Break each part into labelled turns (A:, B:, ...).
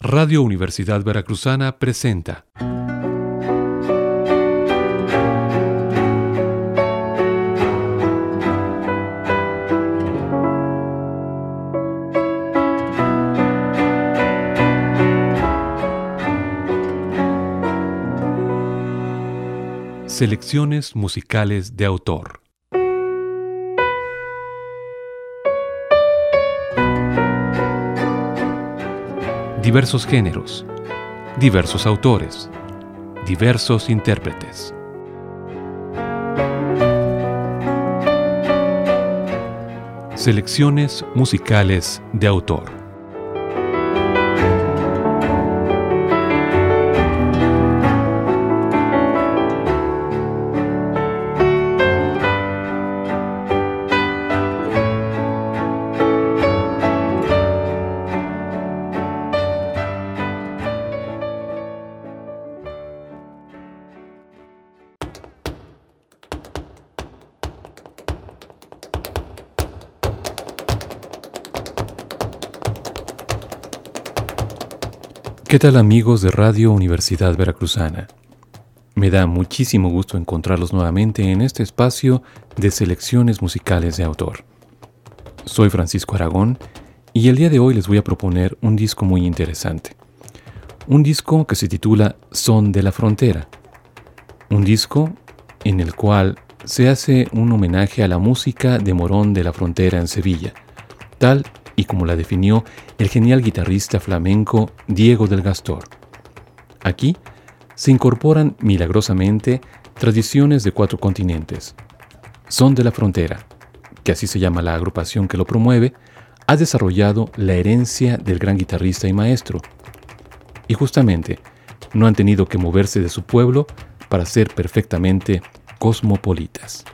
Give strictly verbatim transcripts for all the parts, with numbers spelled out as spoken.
A: Radio Universidad Veracruzana presenta Selecciones musicales de autor. Diversos géneros, diversos autores, diversos intérpretes. Selecciones musicales de autor. ¿Qué tal, amigos de Radio Universidad Veracruzana? Me da muchísimo gusto encontrarlos nuevamente en este espacio de selecciones musicales de autor. Soy Francisco Aragón y el día de hoy les voy a proponer un disco muy interesante. Un disco que se titula Son de la Frontera. Un disco en el cual se hace un homenaje a la música de Morón de la Frontera en Sevilla, tal y como la definió el genial guitarrista flamenco Diego del Gastor. Aquí se incorporan milagrosamente tradiciones de cuatro continentes. Son de la Frontera, que así se llama la agrupación que lo promueve, ha desarrollado la herencia del gran guitarrista y maestro. Y justamente no han tenido que moverse de su pueblo para ser perfectamente cosmopolitas.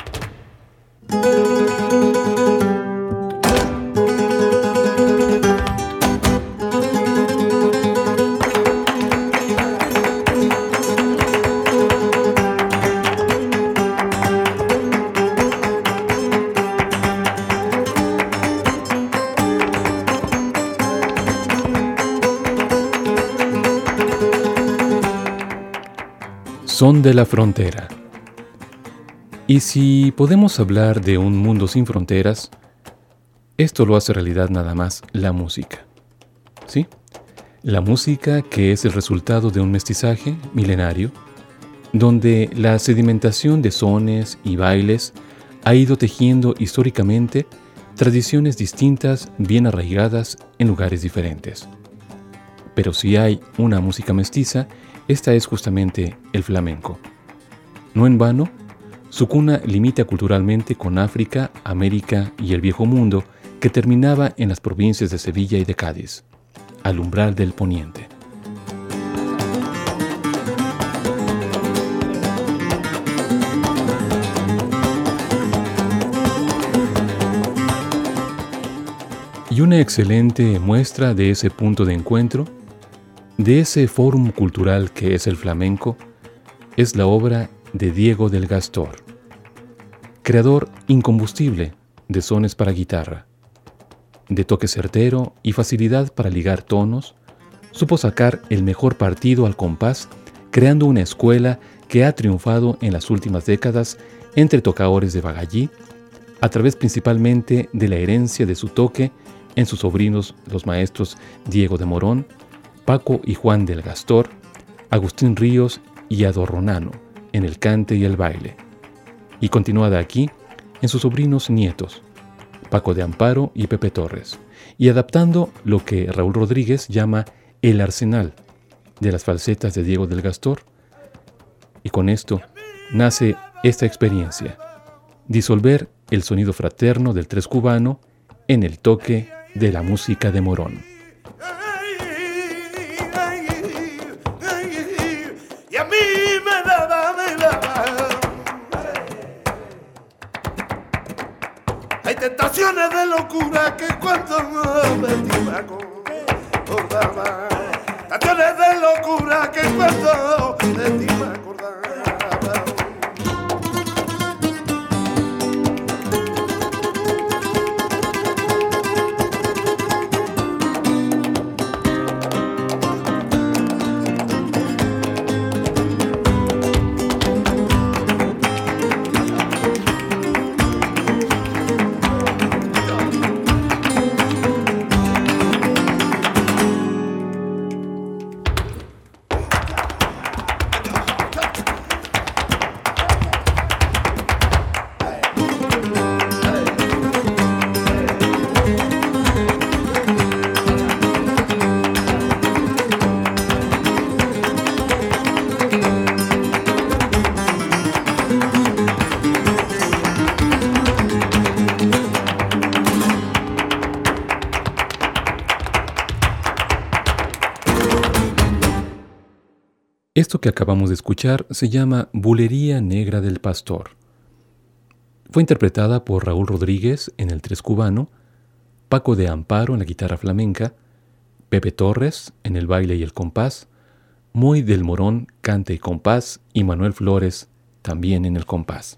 A: Son de la Frontera. Y si podemos hablar de un mundo sin fronteras, esto lo hace realidad nada más la música. ¿Sí? La música que es el resultado de un mestizaje milenario, donde la sedimentación de sones y bailes ha ido tejiendo históricamente tradiciones distintas bien arraigadas en lugares diferentes. Pero si hay una música mestiza, esta es justamente el flamenco. No en vano, su cuna limita culturalmente con África, América y el Viejo Mundo, que terminaba en las provincias de Sevilla y de Cádiz, al umbral del poniente. Y una excelente muestra de ese punto de encuentro, de ese fórum cultural que es el flamenco, es la obra de Diego del Gastor, creador incombustible de sones para guitarra. De toque certero y facilidad para ligar tonos, supo sacar el mejor partido al compás, creando una escuela que ha triunfado en las últimas décadas entre tocadores de bagallí, a través principalmente de la herencia de su toque en sus sobrinos los maestros Diego de Morón, Paco y Juan del Gastor, Agustín Ríos y Adorronano en el cante y el baile, y continuada aquí en sus sobrinos nietos, Paco de Amparo y Pepe Torres, y adaptando lo que Raúl Rodríguez llama el arsenal de las falsetas de Diego del Gastor. Y con esto nace esta experiencia, disolver el sonido fraterno del tres cubano en el toque de la música de Morón.
B: Hay tentaciones de locura que cuando me acordaba, tentaciones de locura que cuando de ti me acordaba.
A: Esto que acabamos de escuchar se llama Bulería Negra del Pastor. Fue interpretada por Raúl Rodríguez en el tres cubano, Paco de Amparo en la guitarra flamenca, Pepe Torres en el baile y el compás, Moy del Morón cante y compás y Manuel Flores también en el compás.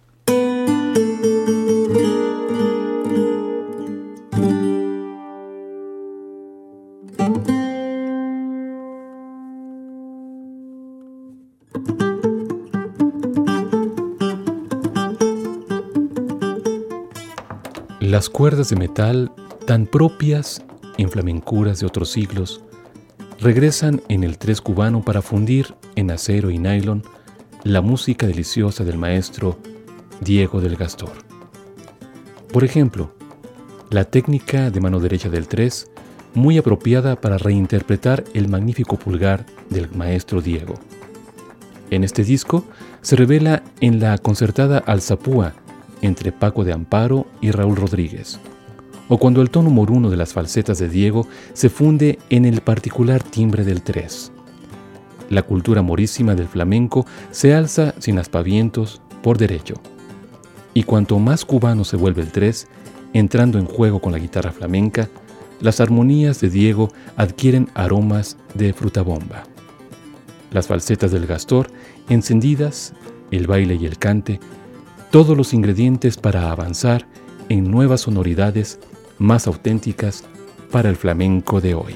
A: Las cuerdas de metal, tan propias en flamencuras de otros siglos, regresan en el tres cubano para fundir en acero y nylon la música deliciosa del maestro Diego del Gastor. Por ejemplo, la técnica de mano derecha del tres, muy apropiada para reinterpretar el magnífico pulgar del maestro Diego. En este disco se revela en la concertada alzapúa entre Paco de Amparo y Raúl Rodríguez, o cuando el tono moruno de las falsetas de Diego se funde en el particular timbre del tres. La cultura morísima del flamenco se alza sin aspavientos por derecho, y cuanto más cubano se vuelve el tres, entrando en juego con la guitarra flamenca, las armonías de Diego adquieren aromas de frutabomba. Las falsetas del Gastor, encendidas, el baile y el cante, todos los ingredientes para avanzar en nuevas sonoridades más auténticas para el flamenco de hoy.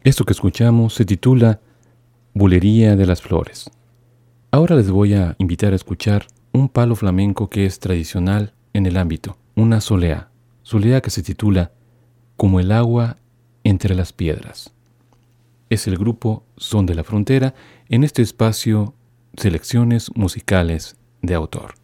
A: Esto que escuchamos se titula Bulería de las Flores. Ahora les voy a invitar a escuchar un palo flamenco que es tradicional en el ámbito, una soleá, soleá que se titula Como el agua entre las piedras. Es el grupo Son de la Frontera en este espacio Selecciones Musicales de Autor.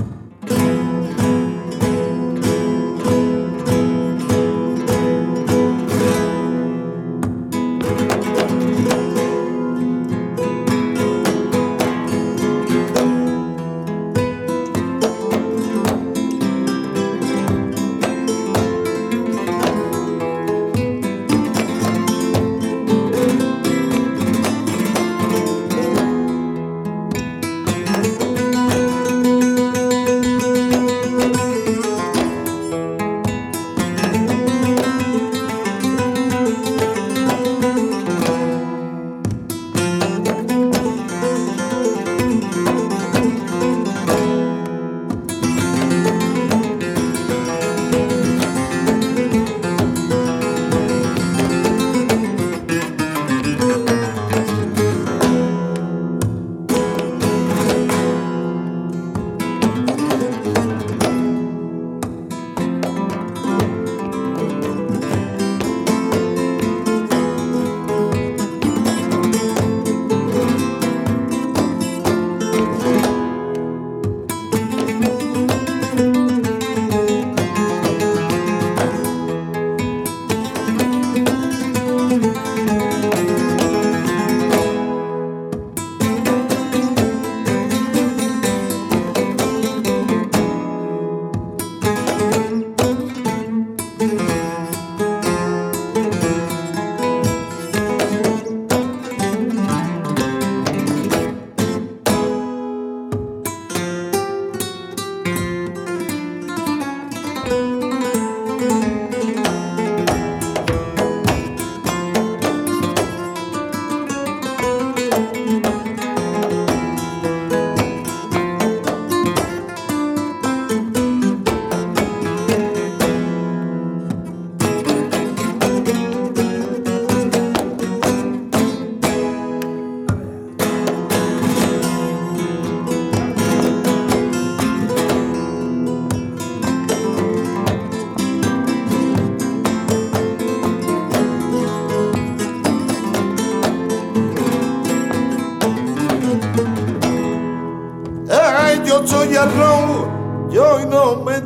B: Soy arroz, yo no me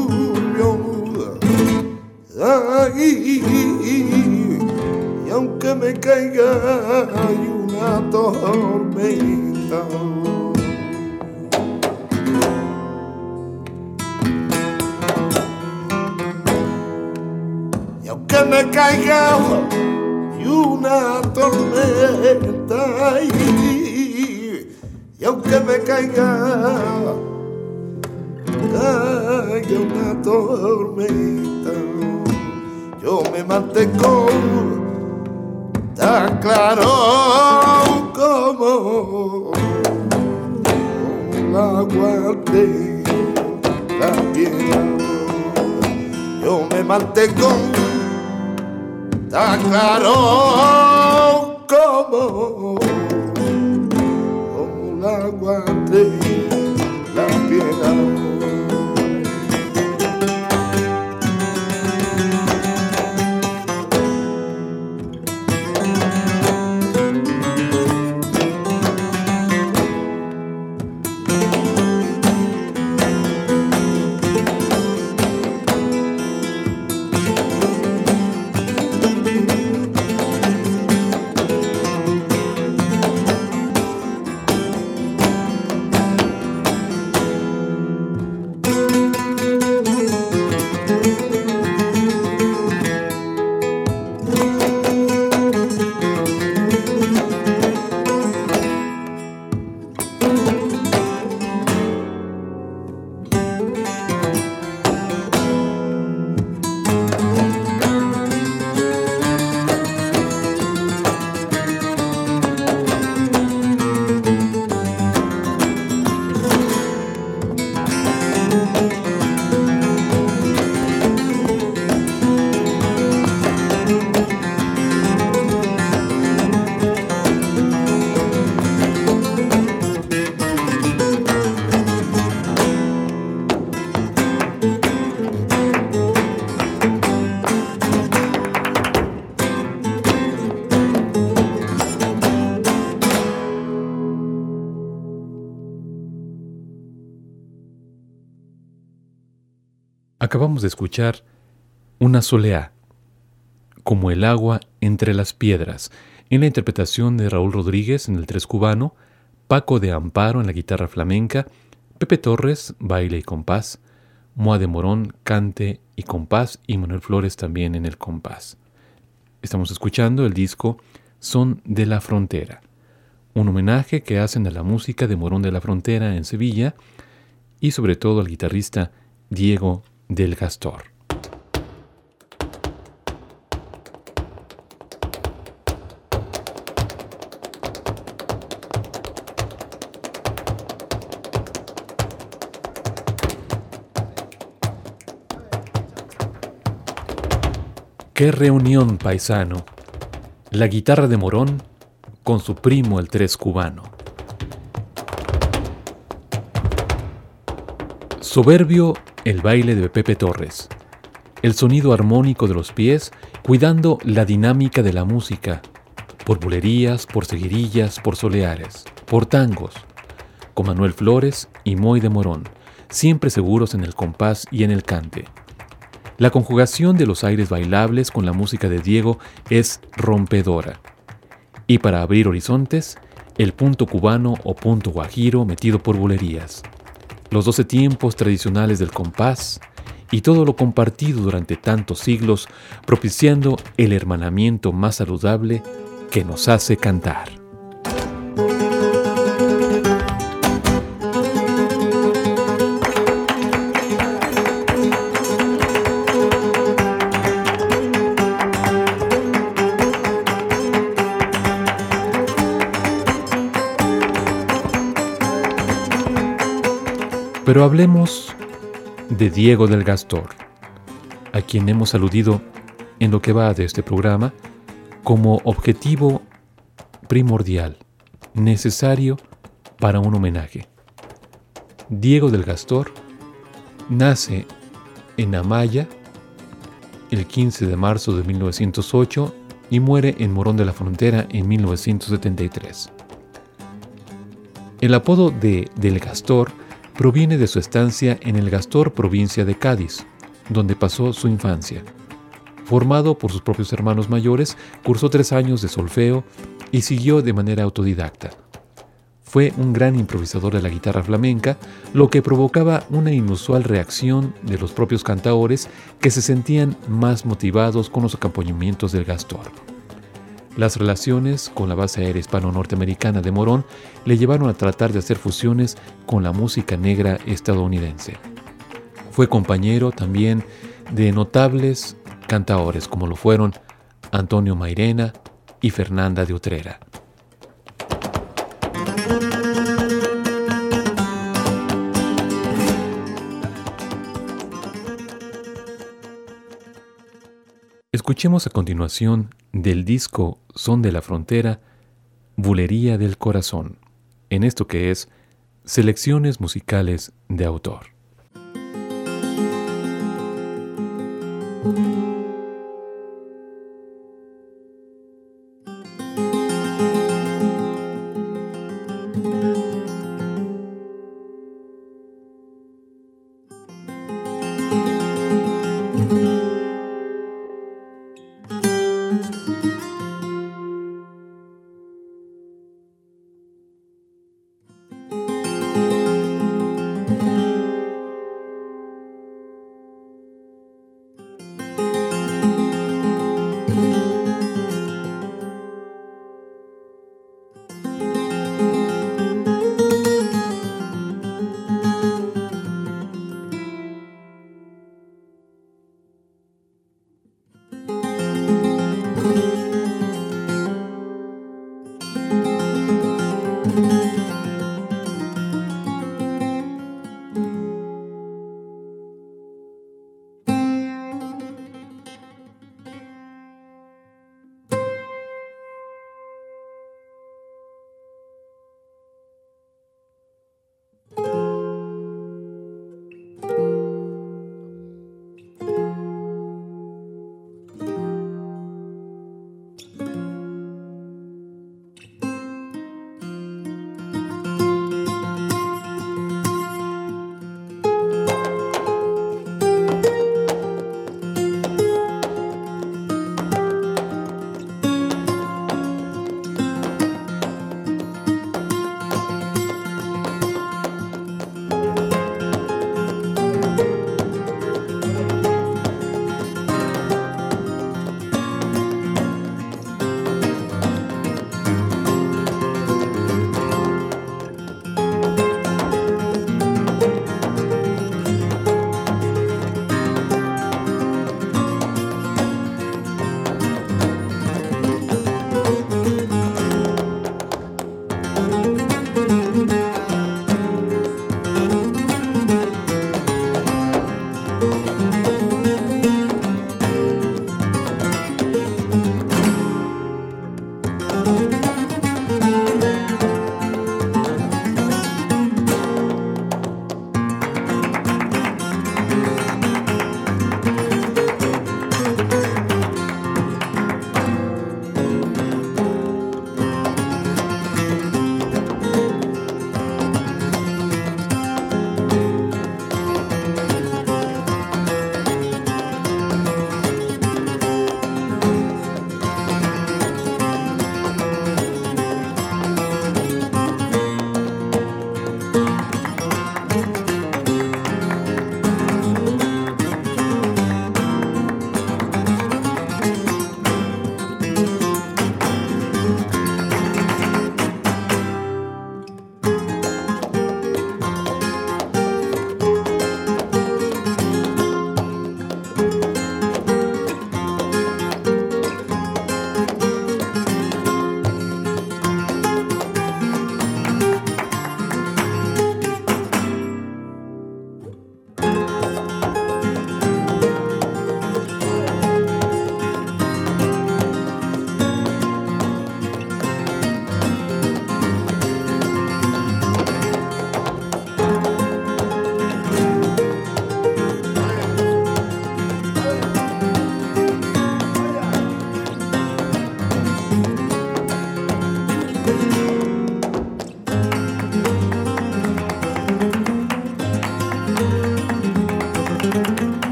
B: tuyo. Ay, y aunque me caiga hay una tormenta. Y aunque me caiga hay una tormenta. Y, y aunque me caiga caiga una tormenta, yo me mantengo tan claro como un agua de la piel. Yo me mantengo tan claro como un agua de la piel.
A: Acabamos de escuchar Una soleá, como el agua entre las piedras, en la interpretación de Raúl Rodríguez en el tres cubano, Paco de Amparo en la guitarra flamenca, Pepe Torres, baile y compás, Moa de Morón, cante y compás, y Manuel Flores también en el compás. Estamos escuchando el disco Son de la Frontera, un homenaje que hacen a la música de Morón de la Frontera en Sevilla y sobre todo al guitarrista Diego del Gastor. ¡Qué reunión, paisano! La guitarra de Morón con su primo el tres cubano. Soberbio el baile de Pepe Torres, el sonido armónico de los pies cuidando la dinámica de la música, por bulerías, por seguirillas, por soleares, por tangos, con Manuel Flores y Moy de Morón, siempre seguros en el compás y en el cante. La conjugación de los aires bailables con la música de Diego es rompedora. Y para abrir horizontes, el punto cubano o punto guajiro metido por bulerías, los doce tiempos tradicionales del compás y todo lo compartido durante tantos siglos, propiciando el hermanamiento más saludable que nos hace cantar. Pero hablemos de Diego del Gastor, a quien hemos aludido en lo que va de este programa como objetivo primordial, necesario para un homenaje. Diego del Gastor nace en Amaya el quince de marzo de mil novecientos ocho y muere en Morón de la Frontera en mil novecientos setenta y tres. El apodo de Del Gastor proviene de su estancia en El Gastor, provincia de Cádiz, donde pasó su infancia. Formado por sus propios hermanos mayores, cursó tres años de solfeo y siguió de manera autodidacta. Fue un gran improvisador de la guitarra flamenca, lo que provocaba una inusual reacción de los propios cantaores que se sentían más motivados con los acompañamientos del Gastor. Las relaciones con la base aérea hispano-norteamericana de Morón le llevaron a tratar de hacer fusiones con la música negra estadounidense. Fue compañero también de notables cantaores como lo fueron Antonio Mairena y Fernanda de Utrera. Escuchemos a continuación del disco Son de la Frontera, Bulería del Corazón, en esto que es Selecciones Musicales de Autor.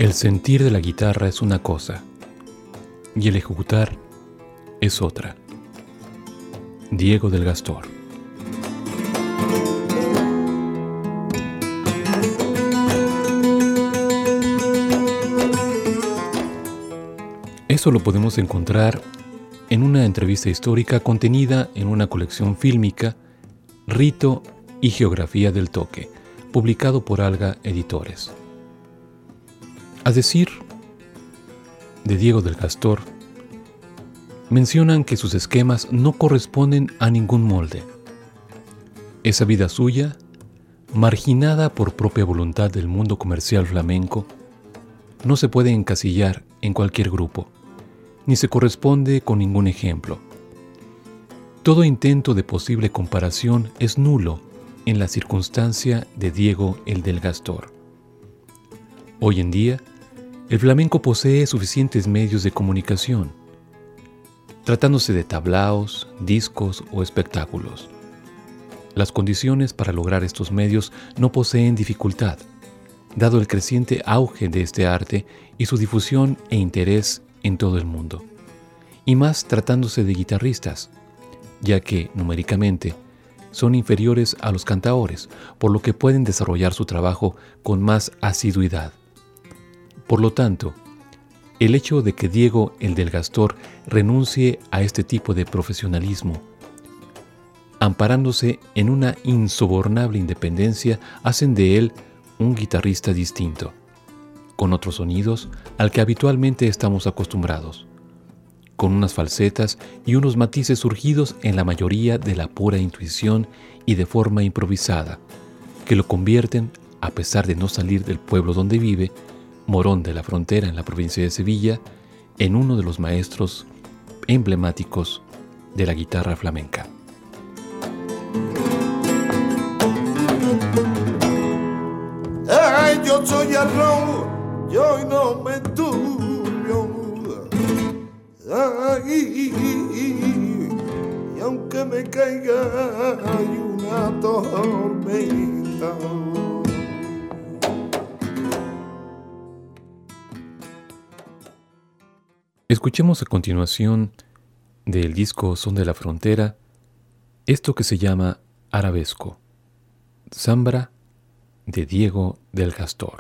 A: El sentir de la guitarra es una cosa y el ejecutar es otra. Diego del Gastor. Eso lo podemos encontrar en una entrevista histórica contenida en una colección fílmica, Rito y Geografía del Toque, publicado por Alga Editores. A decir de Diego del Gastor, mencionan que sus esquemas no corresponden a ningún molde. Esa vida suya, marginada por propia voluntad del mundo comercial flamenco, no se puede encasillar en cualquier grupo, ni se corresponde con ningún ejemplo. Todo intento de posible comparación es nulo en la circunstancia de Diego el del Gastor. Hoy en día, el flamenco posee suficientes medios de comunicación, tratándose de tablaos, discos o espectáculos. Las condiciones para lograr estos medios no poseen dificultad, dado el creciente auge de este arte y su difusión e interés en todo el mundo, y más tratándose de guitarristas, ya que, numéricamente, son inferiores a los cantaores, por lo que pueden desarrollar su trabajo con más asiduidad. Por lo tanto, el hecho de que Diego el del Gastor renuncie a este tipo de profesionalismo, amparándose en una insobornable independencia, hacen de él un guitarrista distinto, con otros sonidos al que habitualmente estamos acostumbrados, con unas falsetas y unos matices surgidos en la mayoría de la pura intuición y de forma improvisada, que lo convierten, a pesar de no salir del pueblo donde vive, Morón de la Frontera en la provincia de Sevilla, en uno de los maestros emblemáticos de la guitarra flamenca.
B: Ay, yo soy arroz, yo no me turbio. Ay, y aunque me caiga hay una tormenta.
A: Escuchemos a continuación del disco Son de la Frontera esto que se llama Arabesco, Zambra de Diego del Gastor.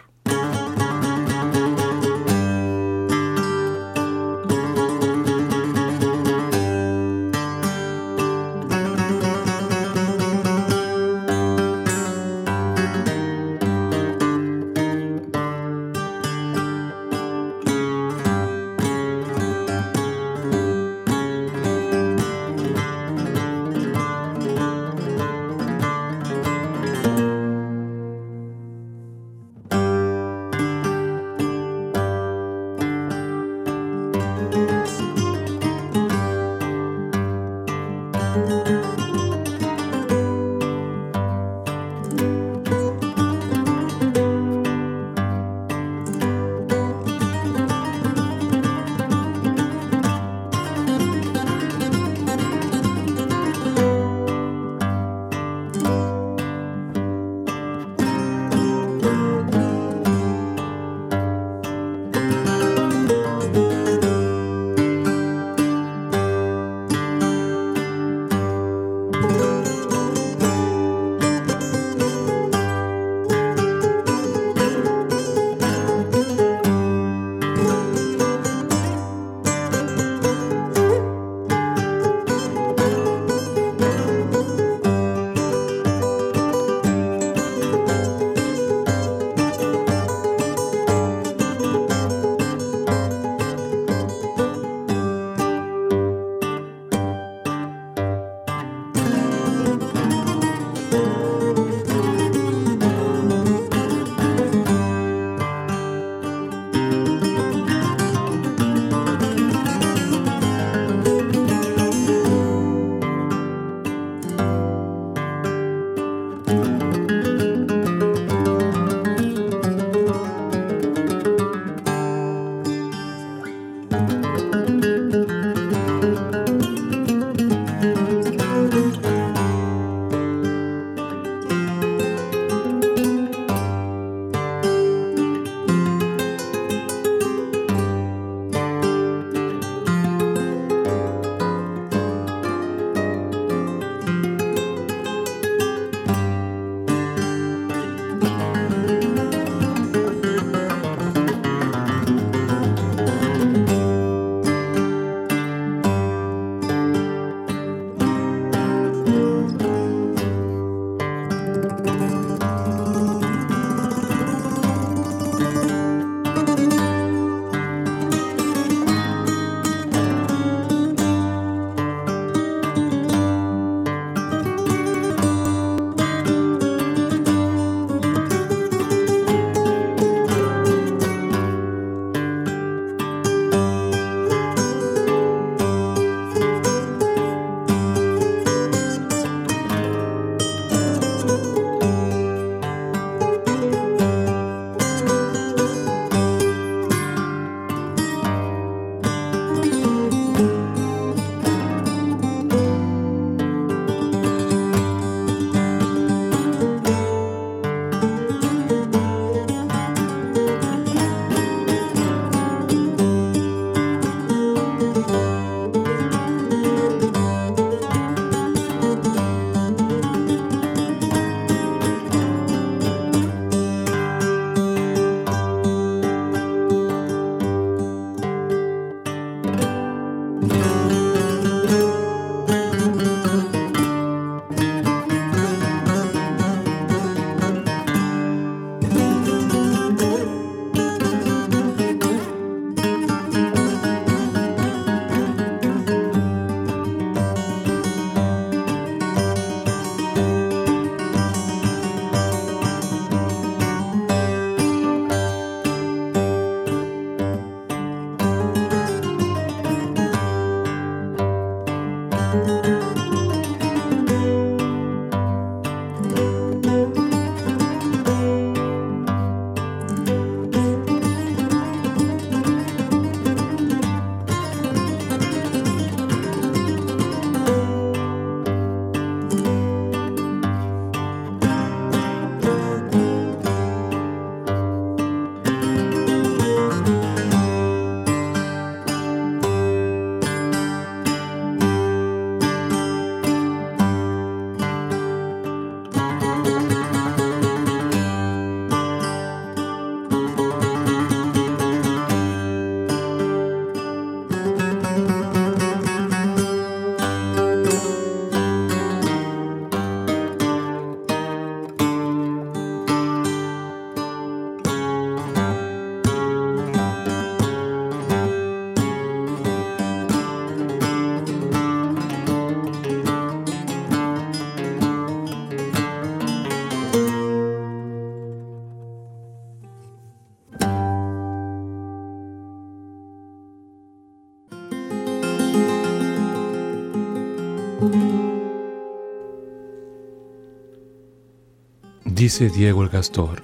A: Dice Diego el Gastor: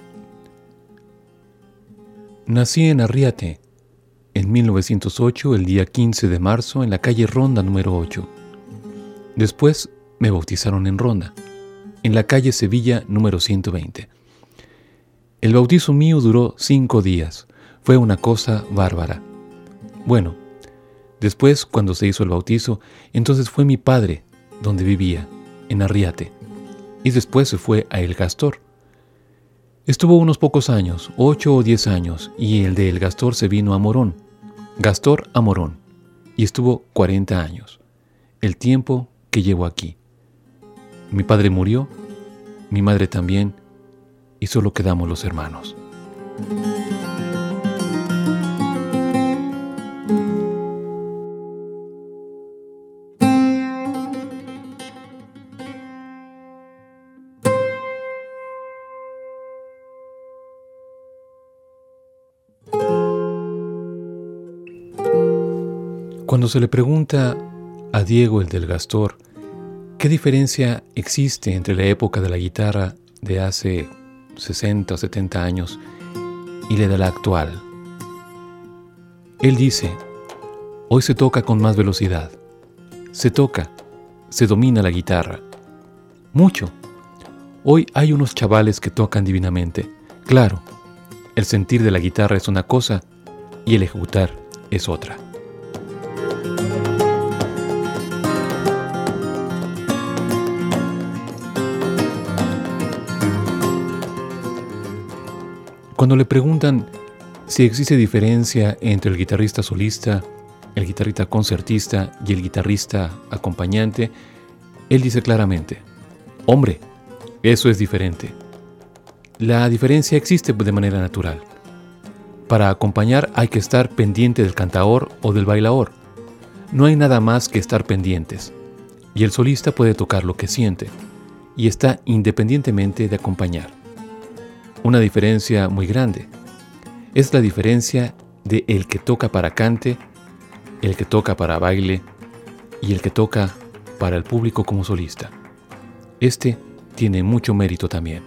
A: nací en Arriate en mil novecientos ocho, el día quince de marzo, en la calle Ronda número ocho. Después me bautizaron en Ronda, en la calle Sevilla número ciento veinte. El bautizo mío duró cinco días. Fue una cosa bárbara. Bueno, después, cuando se hizo el bautizo, entonces fue mi padre donde vivía, en Arriate, y después se fue a El Gastor. Estuvo unos pocos años, ocho o diez años, y el de El Gastor se vino a Morón, Gastor a Morón, y estuvo cuarenta años, el tiempo que llevo aquí. Mi padre murió, mi madre también, y solo quedamos los hermanos. Cuando se le pregunta a Diego el del Gastor qué diferencia existe entre la época de la guitarra de hace sesenta o setenta años y la de la actual, él dice: hoy se toca con más velocidad, se toca, se domina la guitarra, mucho. Hoy hay unos chavales que tocan divinamente. Claro, el sentir de la guitarra es una cosa y el ejecutar es otra. Cuando le preguntan si existe diferencia entre el guitarrista solista, el guitarrista concertista y el guitarrista acompañante, él dice claramente: hombre, eso es diferente. La diferencia existe de manera natural. Para acompañar hay que estar pendiente del cantaor o del bailaor. No hay nada más que estar pendientes. Y el solista puede tocar lo que siente y está independientemente de acompañar. Una diferencia muy grande es la diferencia de el que toca para cante, el que toca para baile y el que toca para el público como solista. Este tiene mucho mérito también.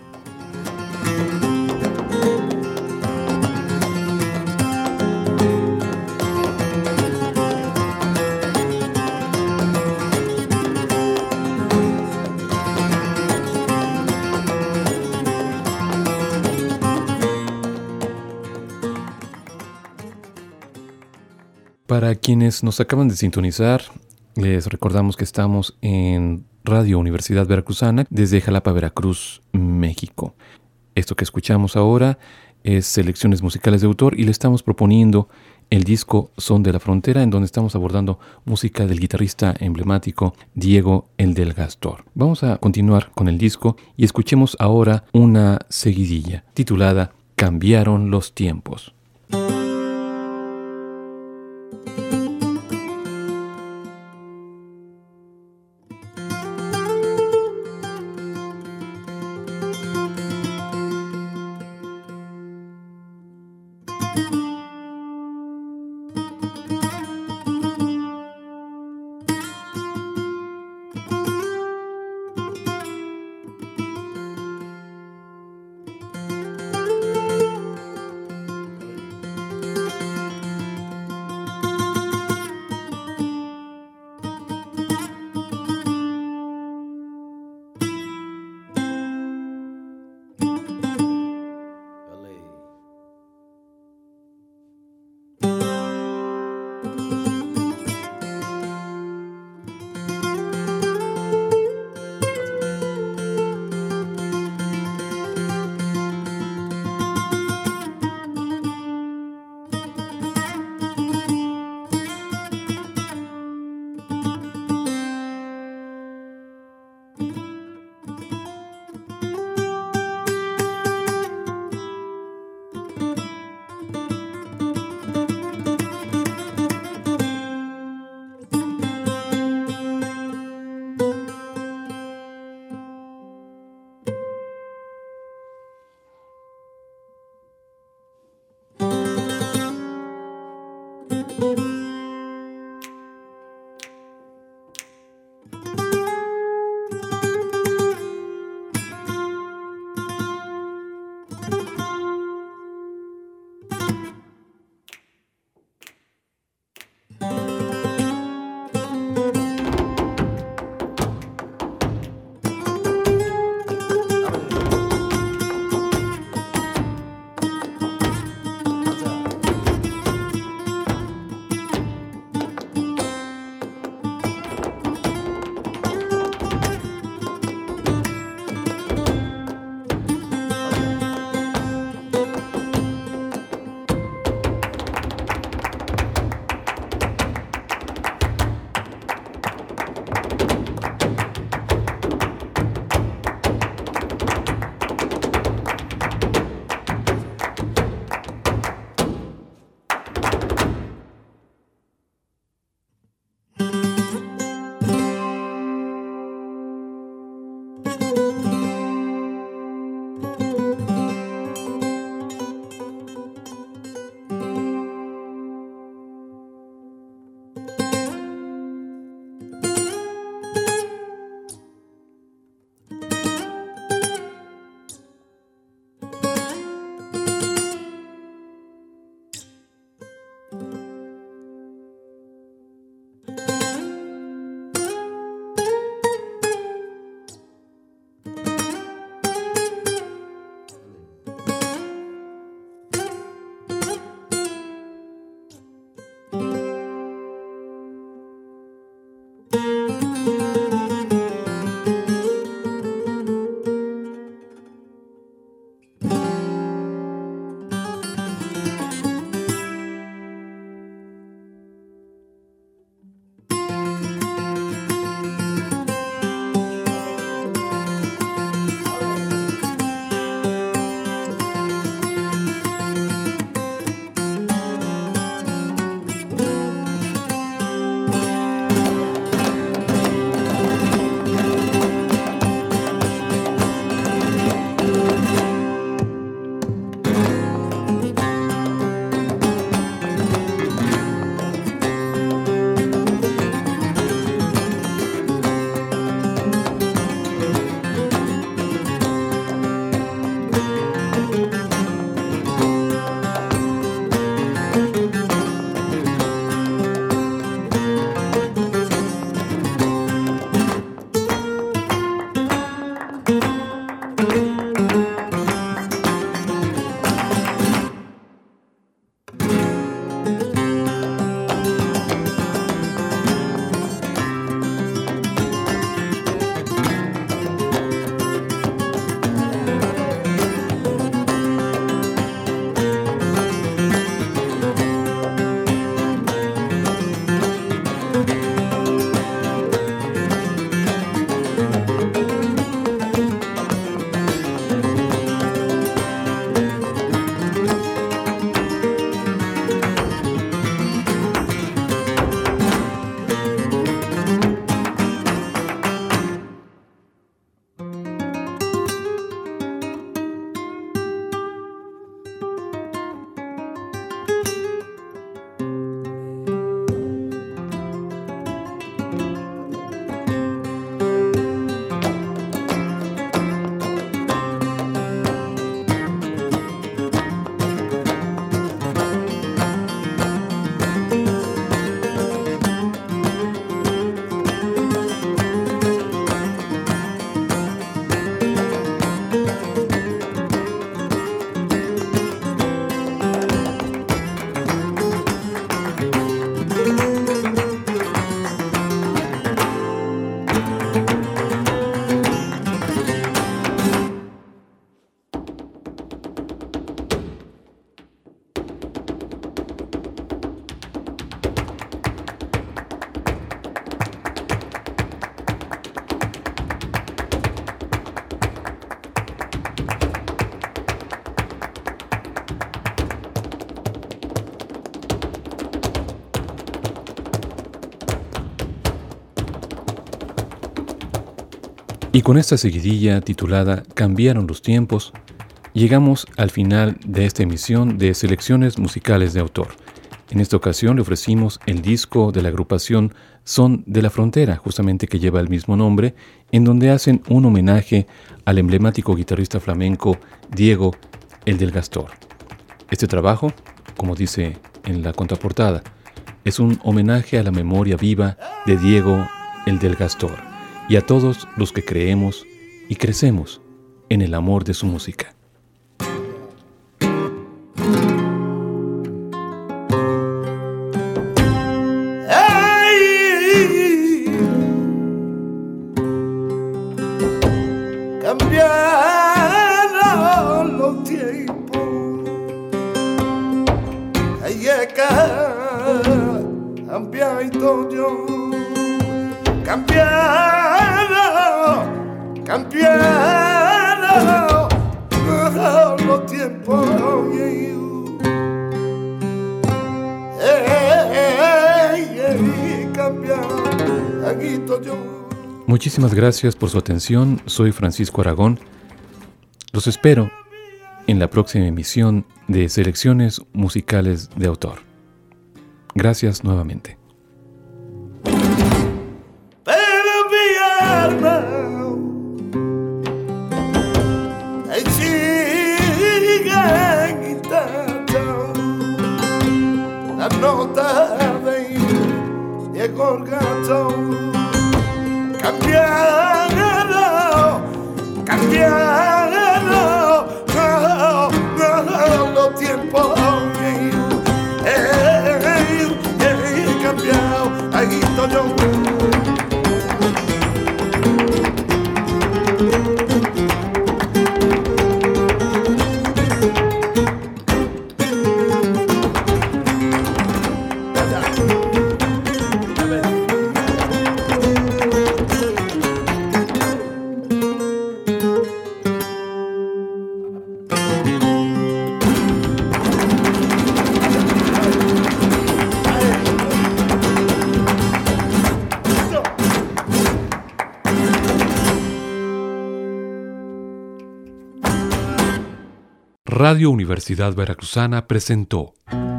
A: Para quienes nos acaban de sintonizar, les recordamos que estamos en Radio Universidad Veracruzana desde Jalapa, Veracruz, México. Esto que escuchamos ahora es selecciones musicales de autor y le estamos proponiendo el disco Son de la Frontera, en donde estamos abordando música del guitarrista emblemático Diego el del Gastor. Vamos a continuar con el disco y escuchemos ahora una seguidilla titulada Cambiaron los tiempos. con esta seguidilla titulada Cambiaron los tiempos, llegamos al final de esta emisión de Selecciones Musicales de Autor. En esta ocasión le ofrecimos el disco de la agrupación Son de la Frontera, justamente que lleva el mismo nombre, en donde hacen un homenaje al emblemático guitarrista flamenco Diego el del Gastor. Este trabajo, como dice en la contraportada, es un homenaje a la memoria viva de Diego el del Gastor y a todos los que creemos y crecemos en el amor de su música.
B: Cambiaron los tiempos, hay que cambiar todo. Cambiaron, cambiaron los tiempos. Cambiaron, aquí estoy yo.
A: Muchísimas gracias por su atención. Soy Francisco Aragón. Los espero en la próxima emisión de Selecciones Musicales de Autor. Gracias nuevamente.
B: Pero mi alma sigue gritando la nota de Diego el Gastor. Cambiaron, cambiaron oh, oh, los tiempos. Hey, hey, hey, cambiado, aquí estoy yo.
A: Radio Universidad Veracruzana presentó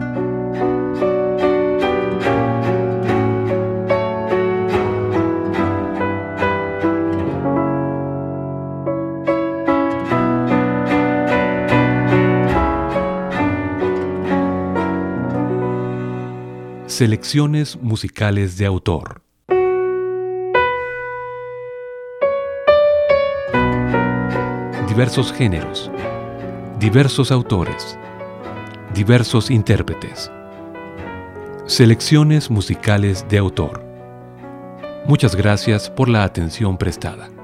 A: Selecciones Musicales de Autor. Diversos géneros, diversos autores, diversos intérpretes. Selecciones Musicales de Autor. Muchas gracias por la atención prestada.